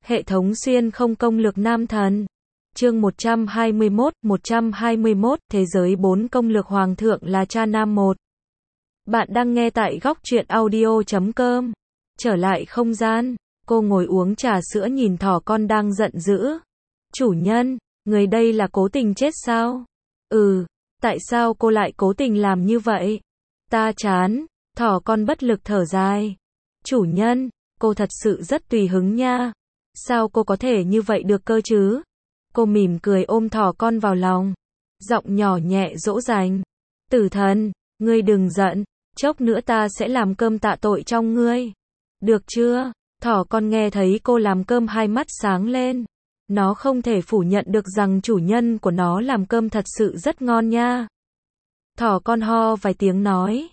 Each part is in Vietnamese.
Hệ thống xuyên không công lược nam thần. Chương 121, thế giới 4 công lược hoàng thượng là cha nam 1. Bạn đang nghe tại góc truyện audio.com. Trở lại không gian, cô ngồi uống trà sữa nhìn thỏ con đang giận dữ. Chủ nhân, người đây là cố tình chết sao? Tại sao cô lại cố tình làm như vậy? Ta chán, thỏ con bất lực thở dài. Chủ nhân, cô thật sự rất tùy hứng nha. Sao cô có thể như vậy được cơ chứ? Cô mỉm cười ôm thỏ con vào lòng. Giọng nhỏ nhẹ dỗ dành. Tử thần, ngươi đừng giận, chốc nữa ta sẽ làm cơm tạ tội trong ngươi. Được chưa? Thỏ con nghe thấy cô làm cơm hai mắt sáng lên. Nó không thể phủ nhận được rằng chủ nhân của nó làm cơm thật sự rất ngon nha. Thỏ con ho vài tiếng nói.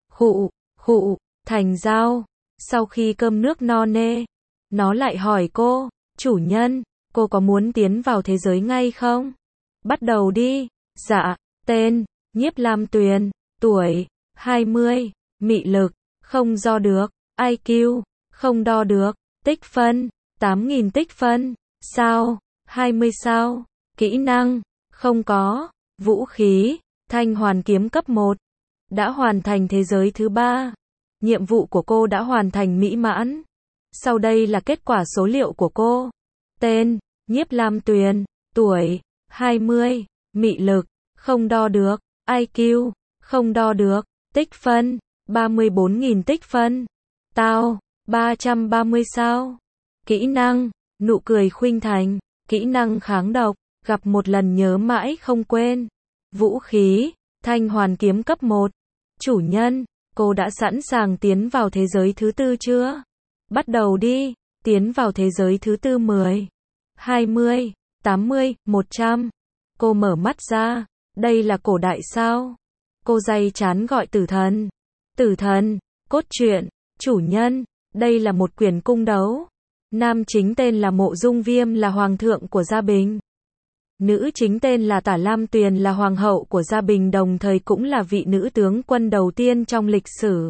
Khụ, thành dao. Sau khi cơm nước no nê, nó lại hỏi cô, chủ nhân, cô có muốn tiến vào thế giới ngay không? Bắt đầu đi. Dạ, tên, Nhiếp Lam Tuyền, tuổi, 20, mị lực, không do được, IQ, không đo được, tích phân, 8.000 tích phân, sao, 20 sao, kỹ năng, không có, vũ khí, Thanh Hoàn kiếm cấp 1, đã hoàn thành thế giới thứ 3. Nhiệm vụ của cô đã hoàn thành mỹ mãn. Sau đây là kết quả số liệu của cô. Tên, Nhiếp Lam Tuyền, tuổi, 20, mị lực, không đo được, IQ, không đo được, tích phân, 34.000 tích phân. Tao, 330 sao. Kỹ năng, nụ cười khuynh thành, kỹ năng kháng độc, gặp một lần nhớ mãi không quên. Vũ khí, Thanh Hoàn kiếm cấp 1. Chủ nhân, cô đã sẵn sàng tiến vào thế giới thứ 4 chưa? Bắt đầu đi, tiến vào thế giới thứ 4 10, 20, 80, 100. Cô mở mắt ra, đây là cổ đại sao? Cô day chán gọi tử thần. Tử thần, cốt truyện, chủ nhân, đây là một quyển cung đấu. Nam chính tên là Mộ Dung Viêm là hoàng thượng của Gia Bình. Nữ chính tên là Tả Lam Tuyền là hoàng hậu của Gia Bình, đồng thời cũng là vị nữ tướng quân đầu tiên trong lịch sử.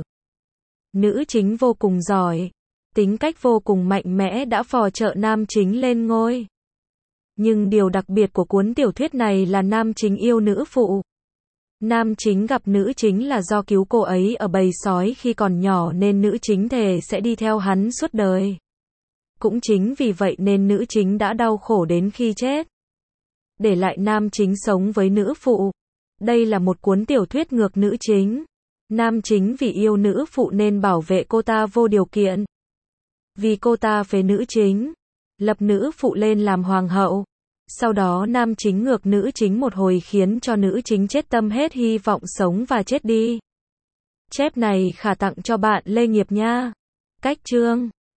Nữ chính vô cùng giỏi, tính cách vô cùng mạnh mẽ đã phò trợ nam chính lên ngôi. Nhưng điều đặc biệt của cuốn tiểu thuyết này là nam chính yêu nữ phụ. Nam chính gặp nữ chính là do cứu cô ấy ở bầy sói khi còn nhỏ nên nữ chính thề sẽ đi theo hắn suốt đời. Cũng chính vì vậy nên nữ chính đã đau khổ đến khi chết, để lại nam chính sống với nữ phụ. Đây là một cuốn tiểu thuyết ngược nữ chính. Nam chính vì yêu nữ phụ nên bảo vệ cô ta vô điều kiện. Vì cô ta phế nữ chính, lập nữ phụ lên làm hoàng hậu. Sau đó nam chính ngược nữ chính một hồi khiến cho nữ chính chết tâm hết hy vọng sống và chết đi. Chép này khả tặng cho bạn Lê Nghiệp nha. Cách chương